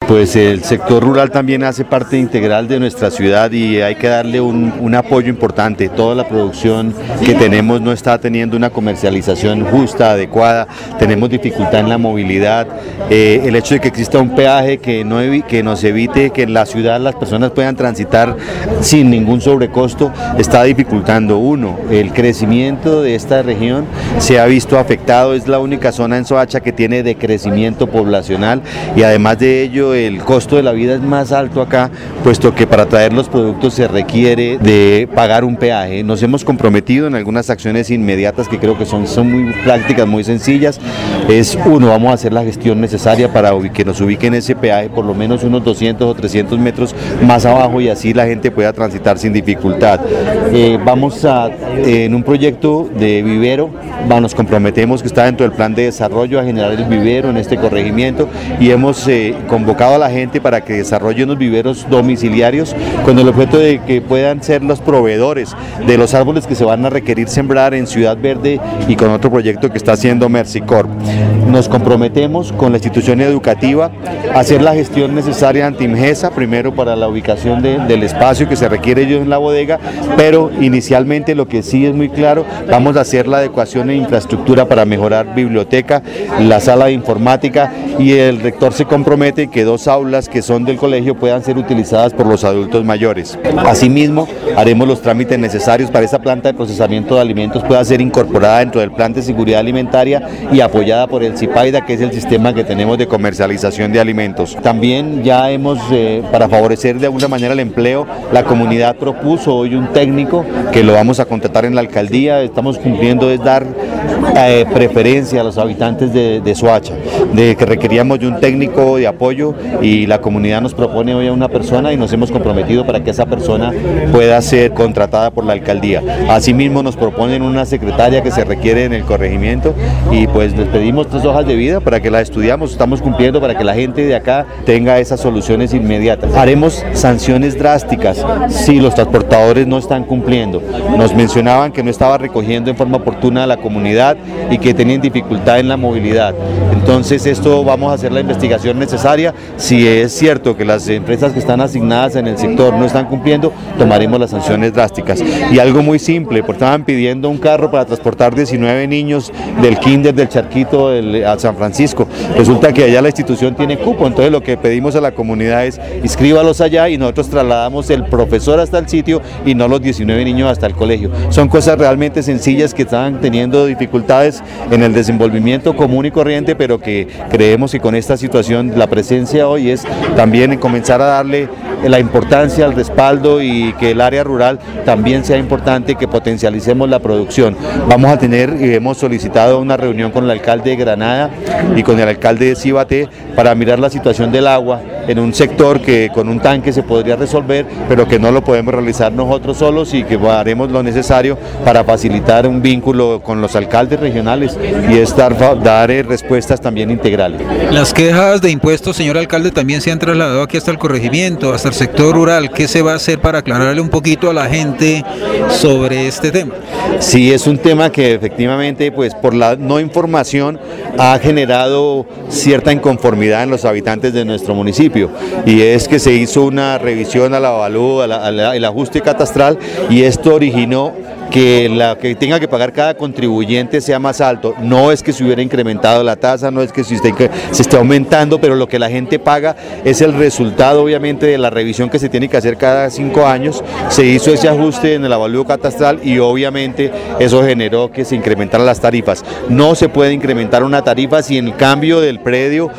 Pues el sector rural también hace parte integral de nuestra ciudad y hay que darle un apoyo importante. Toda la producción que tenemos no está teniendo una comercialización justa, adecuada, tenemos dificultad en la movilidad, el hecho de que exista un peaje que nos evite que en la ciudad las personas puedan transitar sin ningún sobrecosto está dificultando. Uno, el crecimiento de esta región se ha visto afectado, es la única zona en Soacha que tiene decrecimiento poblacional y además de ello el costo de la vida es más alto acá, puesto que para traer los productos se requiere de pagar un peaje. Nos hemos comprometido en algunas acciones inmediatas que creo que son muy prácticas, muy sencillas. Es uno, vamos a hacer la gestión necesaria para que nos ubiquen ese peaje por lo menos unos 200 o 300 metros más abajo y así la gente pueda transitar sin dificultad. Vamos en un proyecto de vivero, nos comprometemos que está dentro del plan de desarrollo a generar el vivero en este corregimiento y hemos convocado a la gente para que desarrolle unos viveros domiciliarios con el objeto de que puedan ser los proveedores de los árboles que se van a requerir sembrar en Ciudad Verde y con otro proyecto que está haciendo Mercicorp. Nos comprometemos con la institución educativa a hacer la gestión necesaria ante IMGESA, primero para la ubicación del espacio que se requiere ellos en la bodega, pero inicialmente lo que sí es muy claro, vamos a hacer la adecuación de infraestructura para mejorar biblioteca, la sala de informática y el rector se compromete que 2 aulas que son del colegio puedan ser utilizadas por los adultos mayores. Asimismo, haremos los trámites necesarios para esa planta de procesamiento de alimentos pueda ser incorporada dentro del plan de seguridad alimentaria y apoyada por el CIPAIDA, que es el sistema que tenemos de comercialización de alimentos. También ya hemos, para favorecer de alguna manera el empleo, la comunidad propuso hoy un técnico que lo vamos a contratar en la alcaldía. Estamos cumpliendo es dar preferencia a los habitantes de Soacha, de que requeríamos de un técnico de apoyo y la comunidad nos propone hoy a una persona y nos hemos comprometido para que esa persona pueda ser contratada por la alcaldía. Asimismo nos proponen una secretaria que se requiere en el corregimiento y pues les pedimos 3 hojas de vida para que las estudiamos, estamos cumpliendo para que la gente de acá tenga esas soluciones inmediatas. Haremos sanciones drásticas si los transportadores no están cumpliendo. Nos mencionaban que no estaba recogiendo en forma oportuna a la comunidad y que tenían dificultad en la movilidad. Entonces esto vamos a hacer la investigación necesaria. Si es cierto que las empresas que están asignadas en el sector no están cumpliendo, tomaremos las sanciones drásticas. Y algo muy simple, porque estaban pidiendo un carro para transportar 19 niños del kinder del Charquito a San Francisco. Resulta que allá la institución tiene cupo, entonces lo que pedimos a la comunidad es inscríbalos allá y nosotros trasladamos el profesor hasta el sitio y no los 19 niños hasta el colegio. Son cosas realmente sencillas que estaban teniendo dificultades en el desenvolvimiento común y corriente, pero que creemos que con esta situación la presencia hoy es también comenzar a darle la importancia al respaldo y que el área rural también sea importante, que potencialicemos la producción. Vamos a tener y hemos solicitado una reunión con el alcalde de Granada y con el alcalde de Cibaté para mirar la situación del agua en un sector que con un tanque se podría resolver, pero que no lo podemos realizar nosotros solos y que haremos lo necesario para facilitar un vínculo con los alcaldes regionales y dar respuestas también integrales. Las quejas de impuestos, señor alcalde, también se han trasladado aquí hasta el corregimiento, hasta el sector rural. ¿Qué se va a hacer para aclararle un poquito a la gente sobre este tema? Sí, es un tema que efectivamente, pues por la no información ha generado cierta inconformidad en los habitantes de nuestro municipio, y es que se hizo una revisión al avalúo, el ajuste catastral, y esto originó que la que tenga que pagar cada contribuyente sea más alto. No es que se hubiera incrementado la tasa, no es que se esté aumentando, pero lo que la gente paga es el resultado obviamente de la revisión que se tiene que hacer cada 5 años. Se hizo ese ajuste en el avalúo catastral y obviamente eso generó que se incrementaran las tarifas. No se puede incrementar una tarifa si en el cambio del predio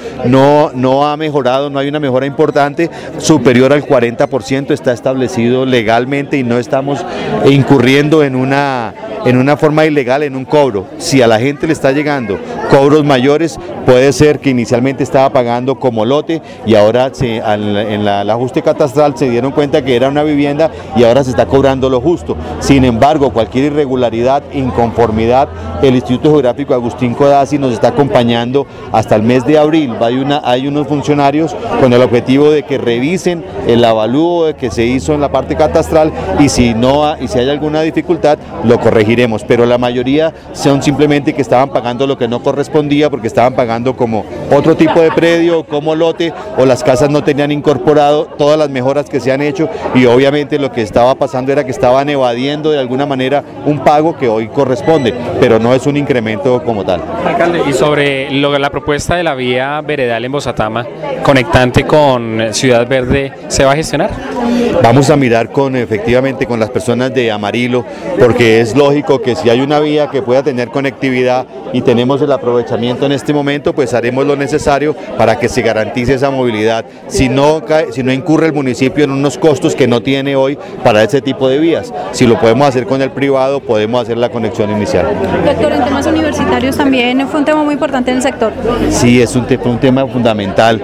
no ha mejorado, no hay una mejora importante superior al 40%, está establecido legalmente y no estamos incurriendo en una forma ilegal, en un cobro. Si a la gente le está llegando cobros mayores, puede ser que inicialmente estaba pagando como lote y ahora en el ajuste catastral se dieron cuenta que era una vivienda y ahora se está cobrando lo justo. Sin embargo, cualquier irregularidad, inconformidad, el Instituto Geográfico Agustín Codazzi nos está acompañando hasta el mes de abril. Hay unos funcionarios con el objetivo de que revisen el avalúo que se hizo en la parte catastral y si hay alguna dificultad, lo corregirán. corregiremos, pero la mayoría son simplemente que estaban pagando lo que no correspondía porque estaban pagando como otro tipo de predio, como lote, o las casas no tenían incorporado todas las mejoras que se han hecho, y obviamente lo que estaba pasando era que estaban evadiendo de alguna manera un pago que hoy corresponde, pero no es un incremento como tal. Alcalde, y sobre la propuesta de la vía veredal en Bozatama, conectante con Ciudad Verde, ¿se va a gestionar? Vamos a mirar efectivamente con las personas de Amarillo, porque es lógico que si hay una vía que pueda tener conectividad y tenemos el aprovechamiento en este momento, pues haremos lo necesario para que se garantice esa movilidad, si no incurre el municipio en unos costos que no tiene hoy para ese tipo de vías. Si lo podemos hacer con el privado, podemos hacer la conexión inicial. Doctor, en temas universitarios también fue un tema muy importante en el sector. Sí, es un tema fundamental.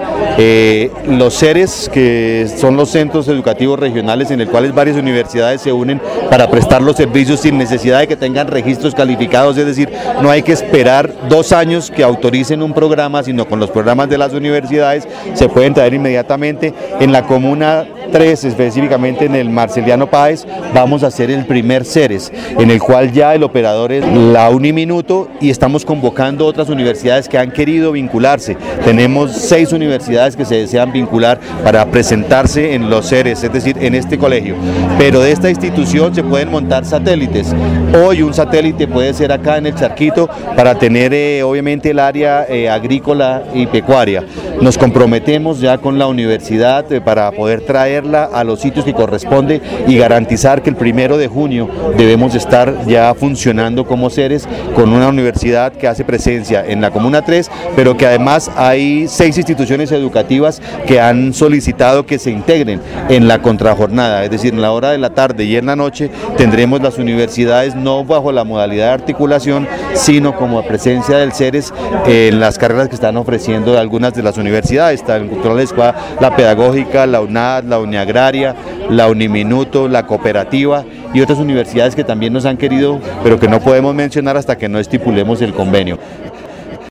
Los CERES, que son los centros educativos regionales en el cuales varias universidades se unen para prestar los servicios sin necesidad de que tengan registros calificados, es decir, no hay que esperar 2 años que autoricen un programa, sino con los programas de las universidades se pueden traer inmediatamente. En la Comuna 3, específicamente en el Marceliano Páez, vamos a hacer el primer CERES, en el cual ya el operador es la Uniminuto, y estamos convocando otras universidades que han querido vincularse. Tenemos 6 universidades que se desean vincular para presentarse en los CERES, es decir, en este colegio. Pero de esta institución se pueden montar satélites. Hoy un satélite puede ser acá en el Charquito para tener obviamente el área agrícola y pecuaria. Nos comprometemos ya con la universidad para poder traerla a los sitios que corresponde y garantizar que el 1 de junio debemos estar ya funcionando como CERES con una universidad que hace presencia en la Comuna 3, pero que además hay 6 instituciones educativas que han solicitado que se integren en la contrajornada, es decir, en la hora de la tarde y en la noche tendremos las universidades no bajo la modalidad de articulación, sino como presencia del CERES en las carreras que están ofreciendo algunas de las universidades, la pedagógica, la UNAD, la Uniagraria, la Uniminuto, la Cooperativa y otras universidades que también nos han querido, pero que no podemos mencionar hasta que no estipulemos el convenio.